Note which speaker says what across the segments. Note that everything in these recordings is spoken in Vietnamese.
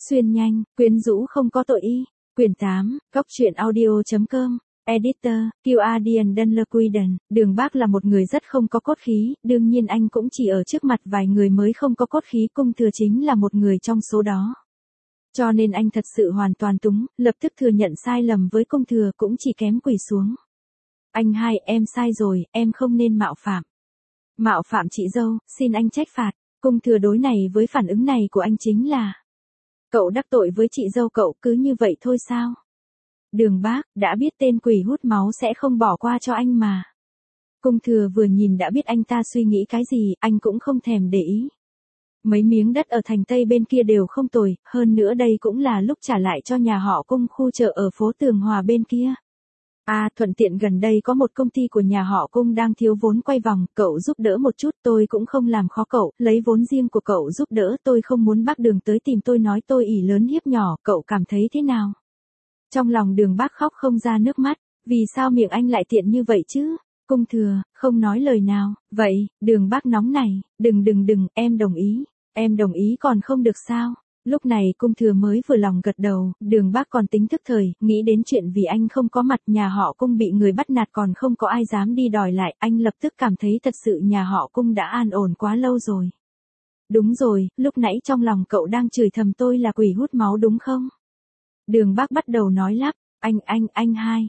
Speaker 1: Xuyên nhanh, quyến rũ không có tội y. Quyển 8, Góc truyện audio.com. Editor, Guardian Dunlequiden. Đường Bác là một người rất không có cốt khí, đương nhiên anh cũng chỉ ở trước mặt vài người mới không có cốt khí, Cung Thừa chính là một người trong số đó. Cho nên anh thật sự hoàn toàn túng, lập tức thừa nhận sai lầm với Cung Thừa, cũng chỉ kém quỳ xuống. Anh hai, em sai rồi, em không nên mạo phạm. Mạo phạm chị dâu, xin anh trách phạt. Cung Thừa đối này với phản ứng này của anh chính là: cậu đắc tội với chị dâu cậu cứ như vậy thôi sao? Đường Bác, đã biết tên quỷ hút máu sẽ không bỏ qua cho anh mà. Cung Thừa vừa nhìn đã biết anh ta suy nghĩ cái gì, anh cũng không thèm để ý. Mấy miếng đất ở thành Tây bên kia đều không tồi, hơn nữa đây cũng là lúc trả lại cho nhà họ Cung khu chợ ở phố Tường Hòa bên kia. Thuận tiện gần đây có một công ty của nhà họ Cung đang thiếu vốn quay vòng, cậu giúp đỡ một chút, tôi cũng không làm khó cậu, lấy vốn riêng của cậu giúp đỡ, tôi không muốn bác Đường tới tìm tôi nói tôi ỷ lớn hiếp nhỏ, cậu cảm thấy thế nào? Trong lòng Đường Bác khóc không ra nước mắt, vì sao miệng anh lại tiện như vậy chứ? Cung Thừa, không nói lời nào, vậy, Đường Bác nóng này, đừng, em đồng ý còn không được sao? Lúc này Cung Thừa mới vừa lòng gật đầu, Đường Bác còn tính thức thời, nghĩ đến chuyện vì anh không có mặt nhà họ Cung bị người bắt nạt còn không có ai dám đi đòi lại, anh lập tức cảm thấy thật sự nhà họ Cung đã an ổn quá lâu rồi. Đúng rồi, lúc nãy trong lòng cậu đang chửi thầm tôi là quỷ hút máu đúng không? Đường Bác bắt đầu nói lắp, anh hai,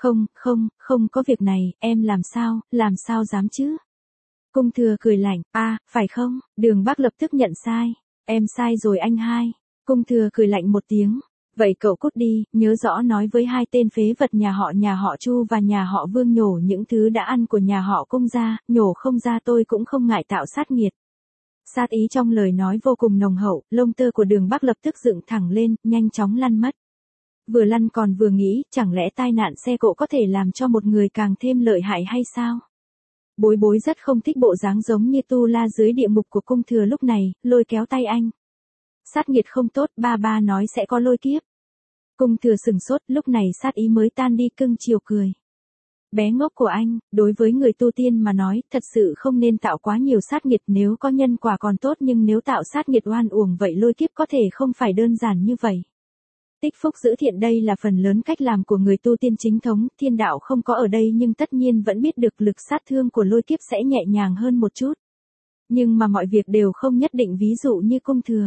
Speaker 1: không có việc này, em làm sao dám chứ? Cung Thừa cười lạnh, phải không? Đường Bác lập tức nhận sai. Em sai rồi anh hai. Cung Thừa cười lạnh một tiếng. Vậy cậu cút đi, nhớ rõ nói với hai tên phế vật nhà họ Chu và nhà họ Vương nhổ những thứ đã ăn của nhà họ Cung ra, nhổ không ra tôi cũng không ngại tạo sát nghiệt. Sát ý trong lời nói vô cùng nồng hậu, lông tơ của Đường Bác lập tức dựng thẳng lên, nhanh chóng lăn mất. Vừa lăn còn vừa nghĩ, chẳng lẽ tai nạn xe cộ có thể làm cho một người càng thêm lợi hại hay sao? Bối Bối rất không thích bộ dáng giống như tu la dưới địa ngục của Cung Thừa lúc này, lôi kéo tay anh. Sát nghiệt không tốt, ba nói sẽ có lôi kiếp. Cung Thừa sừng sốt, lúc này sát ý mới tan đi, cưng chiều cười. Bé ngốc của anh, đối với người tu tiên mà nói, thật sự không nên tạo quá nhiều sát nghiệt, nếu có nhân quả còn tốt, nhưng nếu tạo sát nghiệt oan uổng vậy lôi kiếp có thể không phải đơn giản như vậy. Tích phúc giữ thiện đây là phần lớn cách làm của người tu tiên chính thống, thiên đạo không có ở đây nhưng tất nhiên vẫn biết được lực sát thương của lôi kiếp sẽ nhẹ nhàng hơn một chút. Nhưng mà mọi việc đều không nhất định, ví dụ như Cung Thừa.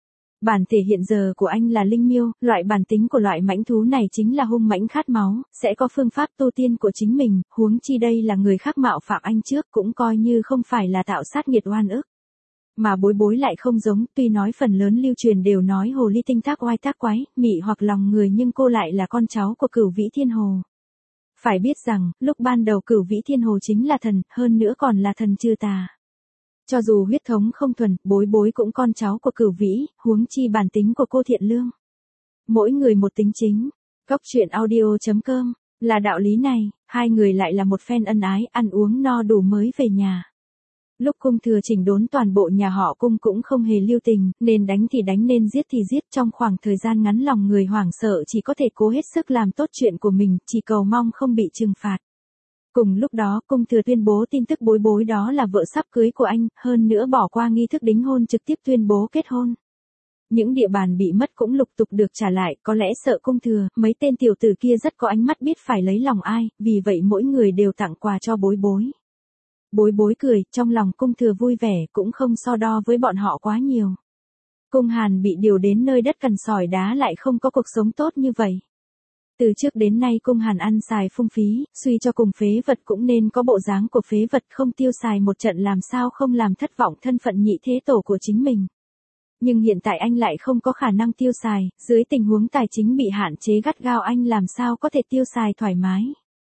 Speaker 1: Bản thể hiện giờ của anh là linh miêu, loại bản tính của loại mãnh thú này chính là hung mãnh khát máu, sẽ có phương pháp tu tiên của chính mình, huống chi đây là người khác mạo phạm anh trước cũng coi như không phải là tạo sát nghiệt oan ức. Mà Bối Bối lại không giống, tuy nói phần lớn lưu truyền đều nói hồ ly tinh thác oai thác quái, mị hoặc lòng người, nhưng cô lại là con cháu của Cửu Vĩ Thiên Hồ. Phải biết rằng, lúc ban đầu Cửu Vĩ Thiên Hồ chính là thần, hơn nữa còn là thần trừ tà. Cho dù huyết thống không thuần, Bối Bối cũng con cháu của Cửu Vĩ, huống chi bản tính của cô thiện lương. Mỗi người một tính chính. Góc truyện audio.com. Là đạo lý này, hai người lại là một phen ân ái, ăn uống no đủ mới về nhà. Lúc Cung Thừa chỉnh đốn toàn bộ nhà họ Cung cũng không hề lưu tình, nên đánh thì đánh nên giết thì giết, trong khoảng thời gian ngắn lòng người hoảng sợ chỉ có thể cố hết sức làm tốt chuyện của mình, chỉ cầu mong không bị trừng phạt. Cùng lúc đó, Cung Thừa tuyên bố tin tức Bối Bối đó là vợ sắp cưới của anh, hơn nữa bỏ qua nghi thức đính hôn trực tiếp tuyên bố kết hôn. Những địa bàn bị mất cũng lục tục được trả lại, có lẽ sợ Cung Thừa, mấy tên tiểu tử kia rất có ánh mắt biết phải lấy lòng ai, vì vậy mỗi người đều tặng quà cho Bối Bối. Bối Bối cười, trong lòng Cung Thừa vui vẻ, cũng không so đo với bọn họ quá nhiều. Cung Hàn bị điều đến nơi đất cằn sỏi đá lại không có cuộc sống tốt như vậy. Từ trước đến nay Cung Hàn ăn xài phung phí, suy cho cùng phế vật cũng nên có bộ dáng của phế vật, không tiêu xài một trận làm sao không làm thất vọng thân phận nhị thế tổ của chính mình. Nhưng hiện tại anh lại không có khả năng tiêu xài, dưới tình huống tài chính bị hạn chế gắt gao anh làm sao có thể tiêu xài thoải mái.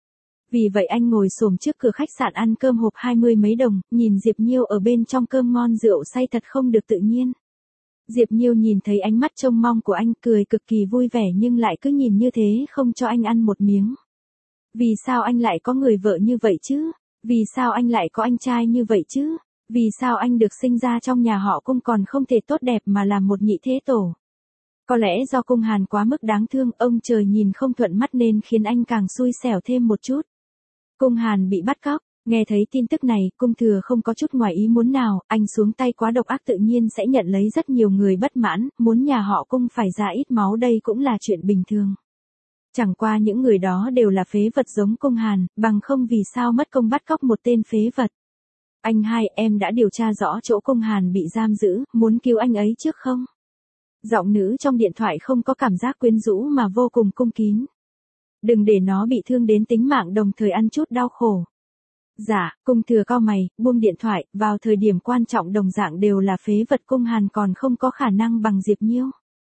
Speaker 1: Vì vậy anh ngồi xổm trước cửa khách sạn ăn cơm hộp 20 mấy đồng, nhìn Diệp Nhiêu ở bên trong cơm ngon rượu say thật không được tự nhiên. Diệp Nhiêu nhìn thấy ánh mắt trông mong của anh, cười cực kỳ vui vẻ nhưng lại cứ nhìn như thế không cho anh ăn một miếng. Vì sao anh lại có người vợ như vậy chứ? Vì sao anh lại có anh trai như vậy chứ? Vì sao anh được sinh ra trong nhà họ Cung còn không thể tốt đẹp mà làm một nhị thế tổ? Có lẽ do Cung Hàn quá mức đáng thương, ông trời nhìn không thuận mắt nên khiến anh càng xui xẻo thêm một chút. Cung Hàn bị bắt cóc, Nghe thấy tin tức này, Cung Thừa không có chút ngoài ý muốn nào, anh xuống tay quá độc ác tự nhiên sẽ nhận lấy rất nhiều người bất mãn, muốn nhà họ Cung phải ra ít máu đây cũng là chuyện bình thường. Chẳng qua những người đó đều là phế vật giống Cung Hàn, bằng không vì sao mất công bắt cóc một tên phế vật. Anh hai, em đã điều tra rõ chỗ Cung Hàn bị giam giữ, muốn cứu anh ấy trước không? Giọng nữ trong điện thoại không có cảm giác quyến rũ mà vô cùng cung kín. Đừng để nó bị thương đến tính mạng đồng thời ăn chút đau khổ. Dạ, Cung Thừa cau mày, buông điện thoại, vào thời điểm quan trọng đồng dạng đều là phế vật, Cung Hàn còn không có khả năng bằng Diệp Nhiêu.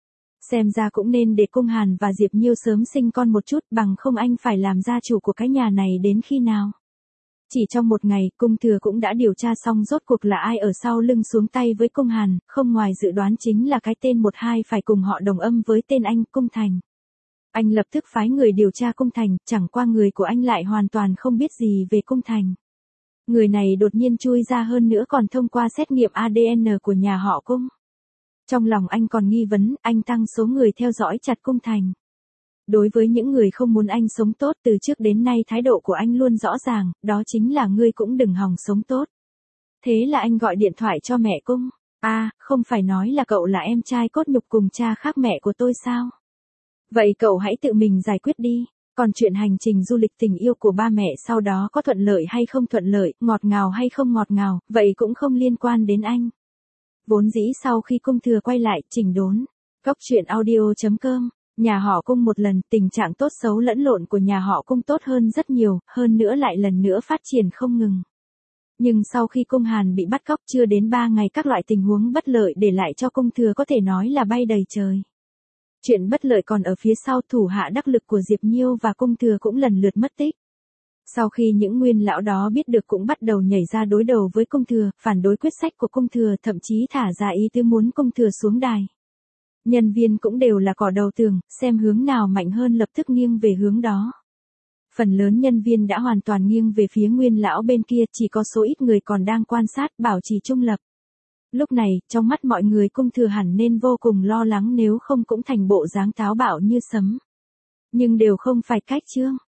Speaker 1: Xem ra cũng nên để Cung Hàn và Diệp Nhiêu sớm sinh con một chút, bằng không anh phải làm gia chủ của cái nhà này đến khi nào. Chỉ trong một ngày, Cung Thừa cũng đã điều tra xong rốt cuộc là ai ở sau lưng xuống tay với Cung Hàn, không ngoài dự đoán chính là cái tên 12 phải cùng họ đồng âm với tên anh, Cung Thành. Anh lập tức phái người điều tra Cung Thành, chẳng qua người của anh lại hoàn toàn không biết gì về Cung Thành. Người này đột nhiên chui ra hơn nữa còn thông qua xét nghiệm ADN của nhà họ Cung. Trong lòng anh còn nghi vấn, anh tăng số người theo dõi chặt Cung Thành. Đối với những người không muốn anh sống tốt, từ trước đến nay thái độ của anh luôn rõ ràng, đó chính là ngươi cũng đừng hòng sống tốt. Thế là anh gọi điện thoại cho mẹ Cung. Không phải nói là cậu là em trai cốt nhục cùng cha khác mẹ của tôi sao? Vậy cậu hãy tự mình giải quyết đi. Còn chuyện hành trình du lịch tình yêu của ba mẹ sau đó có thuận lợi hay không thuận lợi, ngọt ngào hay không ngọt ngào, vậy cũng không liên quan đến anh. Vốn dĩ sau khi Cung Thừa quay lại, chỉnh đốn. Góc truyện audio.com, nhà họ Cung một lần, tình trạng tốt xấu lẫn lộn của nhà họ Cung tốt hơn rất nhiều, hơn nữa lại lần nữa phát triển không ngừng. Nhưng sau khi Cung Hàn bị bắt cóc chưa đến 3 ngày các loại tình huống bất lợi để lại cho Cung Thừa có thể nói là bay đầy trời. Chuyện bất lợi còn ở phía sau, thủ hạ đắc lực của Diệp Nhiêu và Cung Thừa cũng lần lượt mất tích. Sau khi những nguyên lão đó biết được cũng bắt đầu nhảy ra đối đầu với Cung Thừa, phản đối quyết sách của Cung Thừa, thậm chí thả ra ý tứ muốn Cung Thừa xuống đài. Nhân viên cũng đều là cỏ đầu tường, xem hướng nào mạnh hơn lập tức nghiêng về hướng đó. Phần lớn nhân viên đã hoàn toàn nghiêng về phía nguyên lão bên kia, chỉ có số ít người còn đang quan sát, bảo trì trung lập. Lúc này, trong mắt mọi người Cung Thừa hẳn nên vô cùng lo lắng nếu không cũng thành bộ dáng táo bạo như sấm. Nhưng đều không phải cách chương.